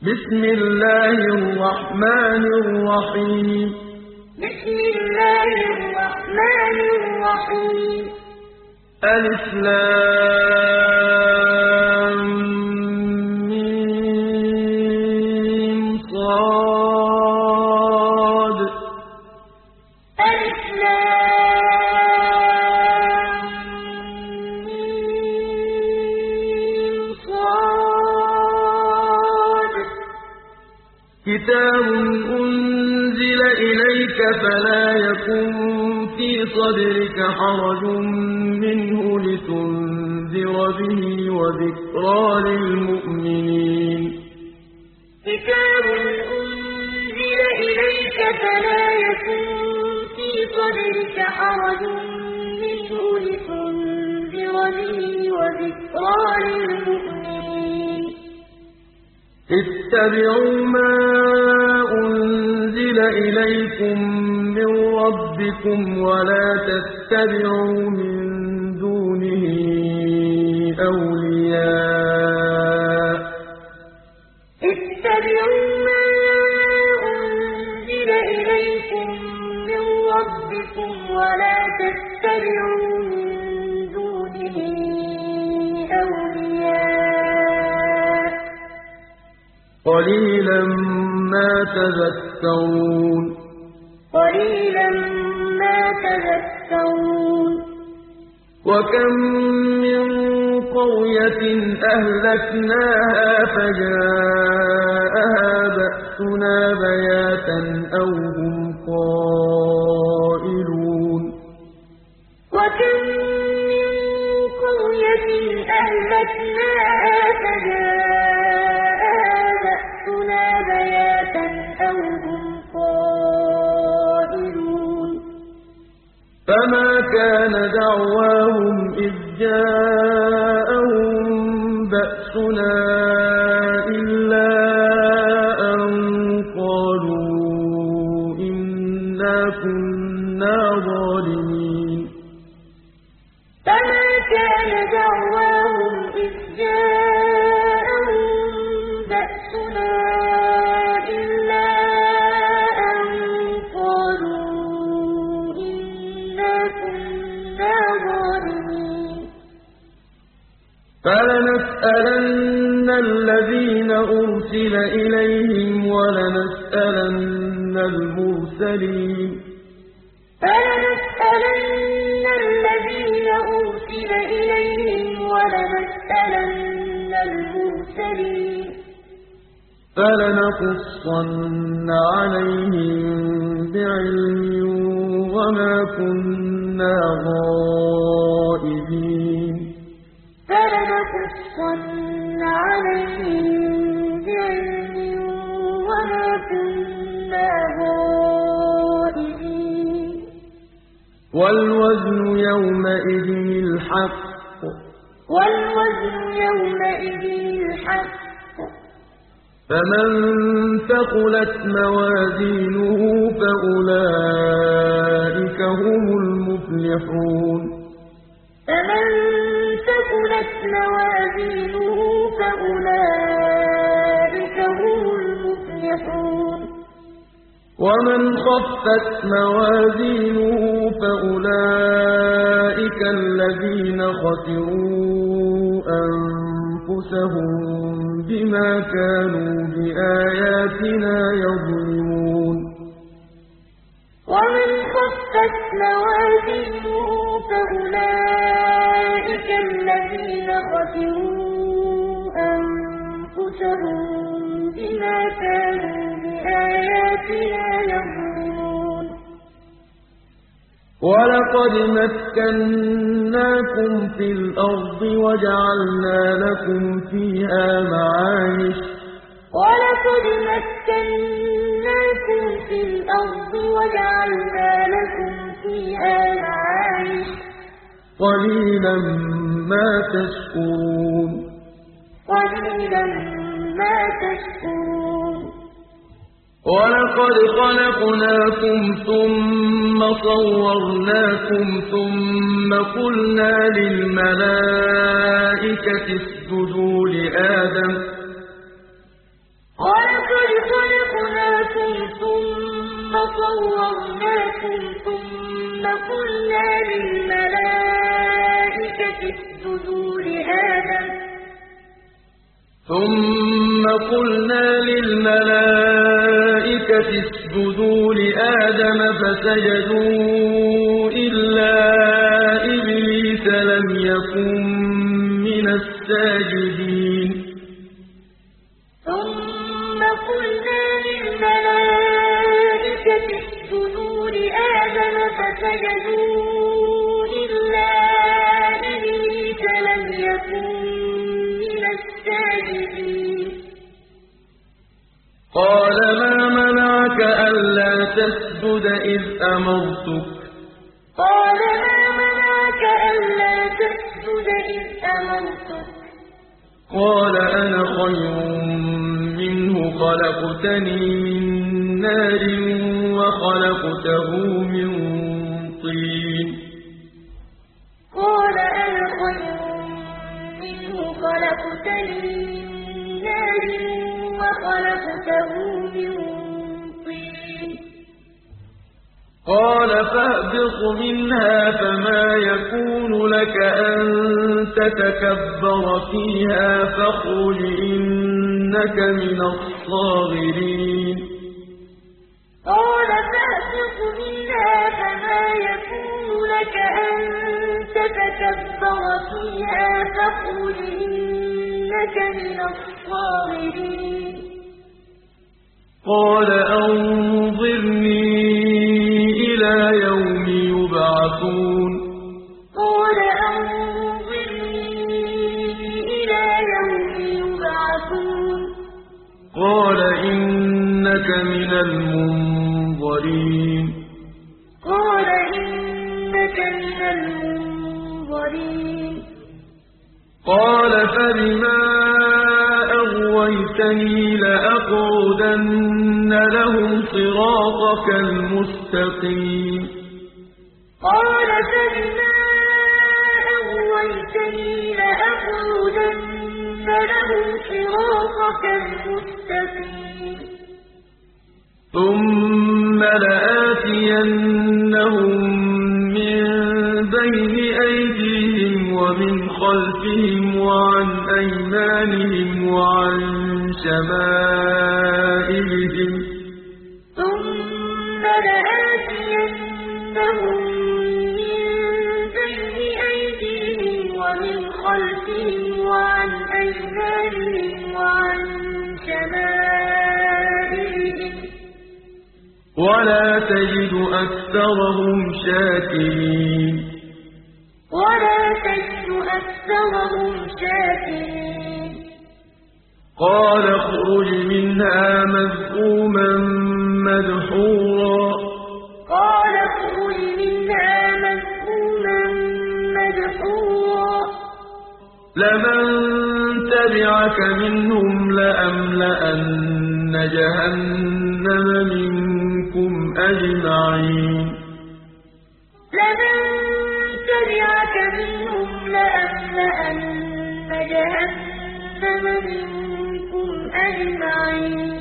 بسم الله الرحمن الرحيم بسم الله الرحمن الرحيم ألف لام ميم صاد ألف لام ميم صاد كتاب أنزل إليك فلا يكن في صدرك حرج منه لتنذر به وذكرى للمؤمنين كتاب أنزل إليك فلا يكن في صدرك حرج منه لتنذر به وذكرى للمؤمنين اتبعوا ما أنزل إليكم من ربكم ولا تتبعوا من دونه أولياء اتبعوا ما أنزل إليكم من ربكم ولا تتبعوا من دونه أولياء قليلا ما تذكرون قليلا ما تذكرون وكم من قرية أهلكناها فجاءها بأسنا بياتا أو هم قائلون وكم من قرية أهلكناها فجاءها بأسنا بياتا أو هم قائلون فما كان دعواهم إذ جاءهم بأسنا إلا أن قالوا إنا كنا ظالمين فما كان دعواهم إذ جاءهم بأسنا إلا أن قالوا إنا كنا ظالمين فلنسألن الذين أرسل إليهم ولنسألن المرسلين فلنسألن الذين أرسل إليهم ولنسألن المرسلين فلنقصن عليهم بعلم وما كنا غائبين فلنقصن عليهم بعلم وما كنا غائبين والوزن يومئذ الحق والوزن يومئذ الحق فمن ثقلت موازينه فأولئك هم المفلحون فمن ثقلت موازينه فأولئك هم المفلحون ومن خفت موازينه فأولئك الذين خسروا أنفسهم بما كانوا بآياتنا يظلمون ومن خفت موازينه فأولئك الذين خسروا أنفسهم بما كانوا بآياتنا يظلمون ولقد مكناكم في الأرض وجعلنا لكم فيها معايش ولقد مكناكم في الأرض وجعلنا لكم فيها معايش قليلا ما تشكرون قليلا ما تشكرون ولقد خلقناكم ثم صورناكم ثم قلنا للملائكة اسجدوا لآدم وصورناكم ثم قلنا للملائكة اسجدوا لآدم فسجدوا إلا إبليس لم يكن من الساجدين ثم قلنا للملائكة اسجدوا لآدم فسجدوا إلا إبليس لم يكن من الساجدين قال ما منعك ألا تسجد إذ أمرتك قال ما منعك ألا تسجد إذ أمرتك قال أنا خير منه خلقتني من نار وخلقته من طين قال أنا خير منه خلقتني من نار وخلقته من طين قال فاهبط منها فما يكون لك أن تتكبر فيها فاخرج إنك من الصاغرين قال فاهبط منها فما يكون لك أن تتكبر فيها فاخرج إنك من الصاغرين قال أنظرني إلى يوم يبعثون قال أنظرني إلى يوم يبعثون قال إنك من المنظرين قال إنك من المنظرين قال فبما أغويتني لأقعدن لهم صراطك المستقيم قال فبما أغويتني لأقعدن لهم صراطك المستقيم ثم لآتينهم من بين أيديهم ومن خلفهم وعن أيمانهم وعن شمائلهم ثم لآتينهم من بين أيديهم ومن خلفهم وعن أيمانهم وعن شمائلهم ولا تجد أكثرهم شاكرين ولا تجد أكثرهم شاكرين قال اخرج منها مذءوما مدحورا قال اخرج منها مذءوما مدحورا لمن تبعك منهم لأملأن جهنم منكم أجمعين لمن تبعك منهم لأملأن جهنم منكم أجمعين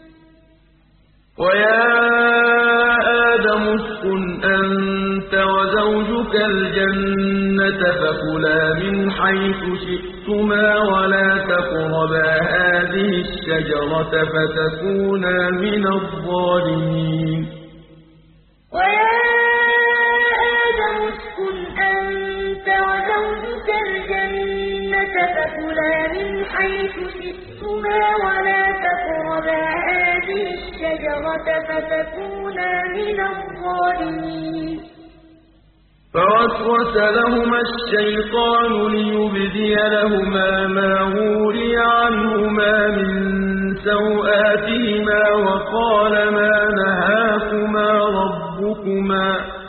ويا آدم اسكن أنت وزوجك الجنة فكلا من حيث شئتما ولا تقربا هذه الشجرة فتكونا من الظالمين ويا آدم اسكن أنت وزوجك الجنة فكلا من حيث شئتما ولا تقربا هذه الشجرة فتكونا من الظالمين فوسوس لهما الشيطان ليبدي لهما ما وري عنهما من سوآتهما وقال ما نهاكما ربكما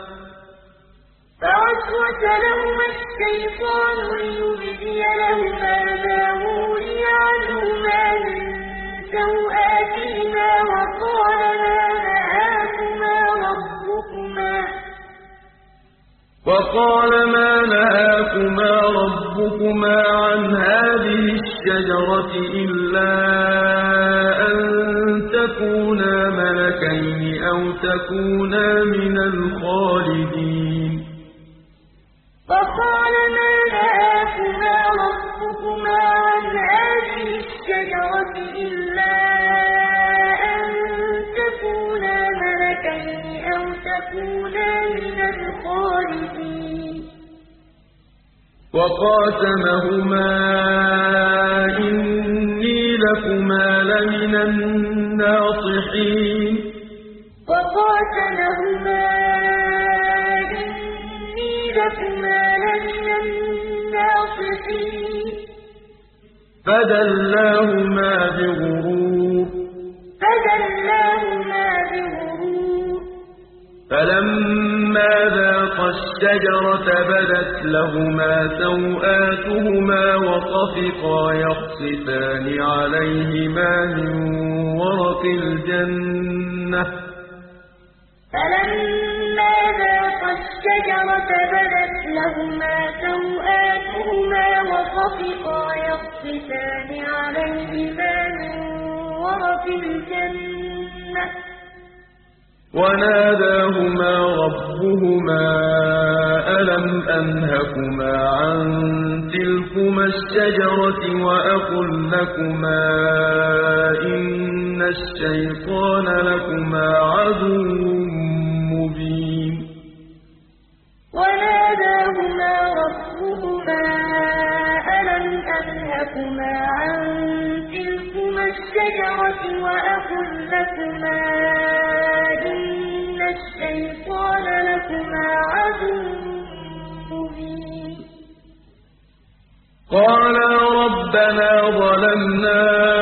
فوسوس لهما الشيطان ليبدي لهما ما وري عنهما من سوآتهما وقال ما نهاكما ربكما عن هذه الشجرة إلا أن تكونا ملكين أو تكونا من الخالدين وقال ما نهاكما ربكما عن هذه الشجرة إلا أن تكونا ملكين أو تكونا من الخالدين وقاسمهما إني لكما لمن الناصحين وقاسمهما إني لكما لمن الناصحين فدلاهما بغرور فلما ذاقا الشجرة بدت لهما سوآتهما وطفقا يخصفان عليهما من ورق الجنة فلما ذاقا الشجرة بدت لهما سوآتهما وطفقا يخصفان عليهما من ورق الجنة وناداهما ربهما ألم أنهكما عن تلكما الشجرة وأقل لكما إن الشيطان لكما عدو مبين وناداهما ربهما ألم أنهكما عن تلكما الشجرة وأقل لكما إن الشيطان لكما عدو مبين قالا ربنا ظلمنا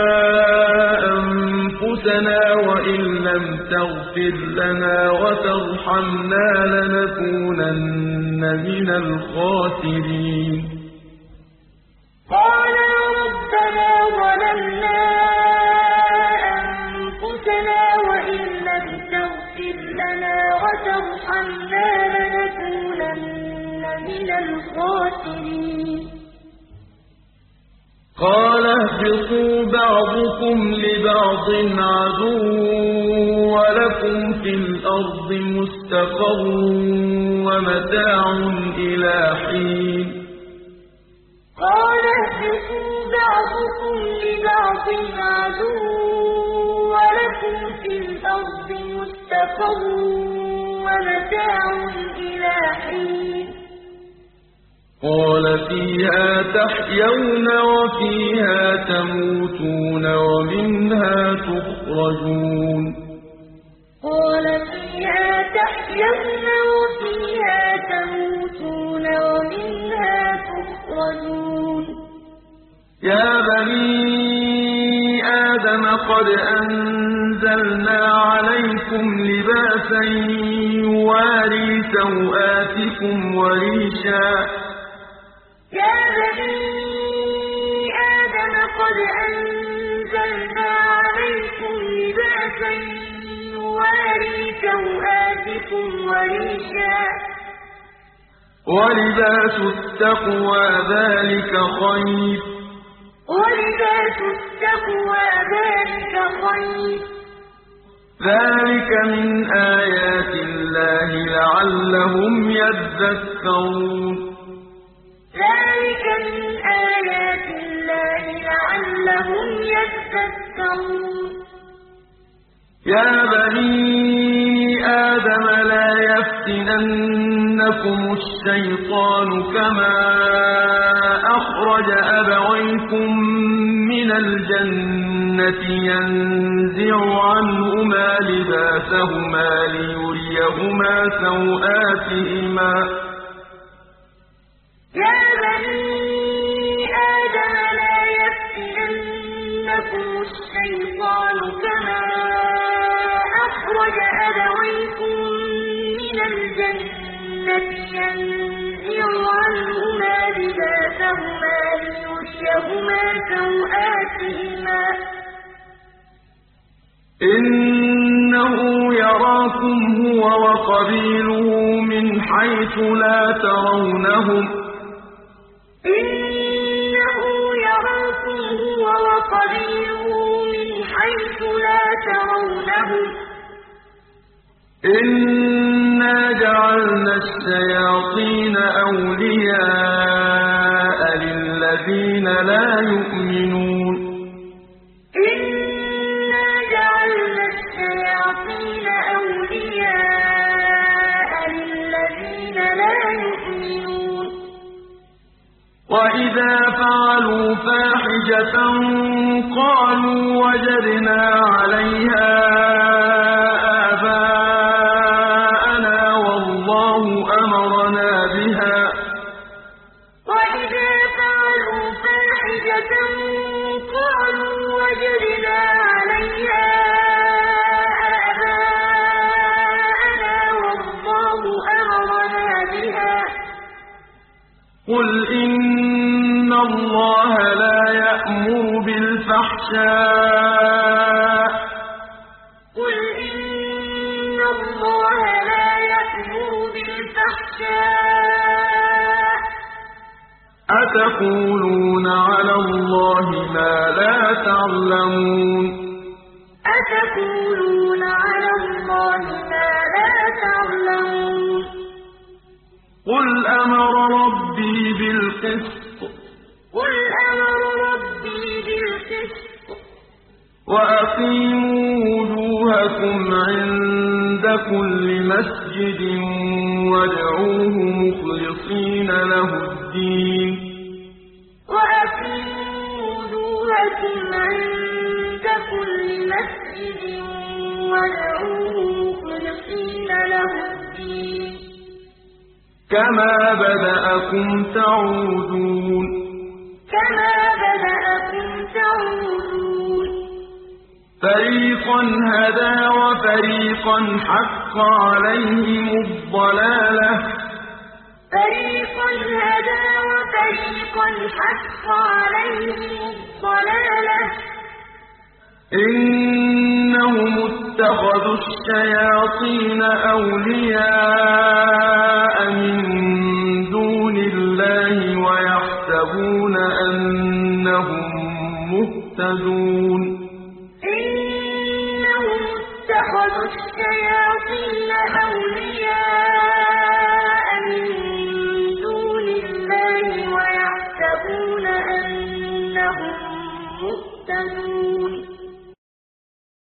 أنفسنا وإن لم تغفر لنا وترحمنا لنكونن من الخاسرين قالا ربنا ظلمنا أنفسنا وإن لم تغفر لنا وترحمنا لنكونن من الخاسرين قال اهبطوا بعضكم لبعض عدو ولكم في الأرض مستقر ومتاع إلى حين قال اهبطوا بعضكم لبعض عدو ولكم في الأرض مستقر ومتاع إلى حين قال فيها تحيون وفيها تموتون ومنها تخرجون قال فيها تحيون وفيها تموتون ومنها تخرجون يا بني آدم قد أنزلنا عليكم لباسا يواري سوآتكم وريشا يا بني آدم قد أنزلنا عليكم لباسا يواري سوآتكم وريشا ولباس التقوى ذلك خير ذلك من آيات الله لعلهم يذكرون يا بني آدم لا يفتننكم الشيطان كما أخرج أبويكم من الجنة ينزع عنهما لباسهما ليريهما سوآتهما يا بني آدم لا يفتننكم الشيطان كما أخرج أبويكم من الجنة ينزع عنهما لباسهما ليريهما سوآتهما إنه يراكم هو وقبيله من حيث لا ترونهم إنه يراكم هو وقبيله من حيث لا ترونهم إنا جعلنا الشياطين أولياء للذين لا يؤمنون إنا جعلنا الشياطين أولياء للذين لا يؤمنون وإذا فعلوا فاحشة قالوا وجدنا عليها آباءنا والله أمرنا بها وإذا فعلوا فاحشة قالوا وجدنا عليها آباءنا والله أمرنا بها قل إن الله لا يأمر بالفحشاء قل إن الله لا يأمر بالفحشاء أتقولون على الله ما لا تعلمون أتقولون على الله ما لا تعلمون قل أمر ربي بالقسط قل أمر ربي بالقسط وأقيموا وجوهكم عند كل مسجد وادعوه مخلصين له الدين وأقيموا وجوهكم عند كل مسجد وادعوه مخلصين له الدين كما بدأكم تعودون كما بدأكم تعودون فريقا هدى وفريقا حق عليهم الضلالة فريقا هدى وفريقا حق عليهم الضلالة إنهم اتخذوا الشياطين أولياء من دون الله ويحسبون أنهم مهتدون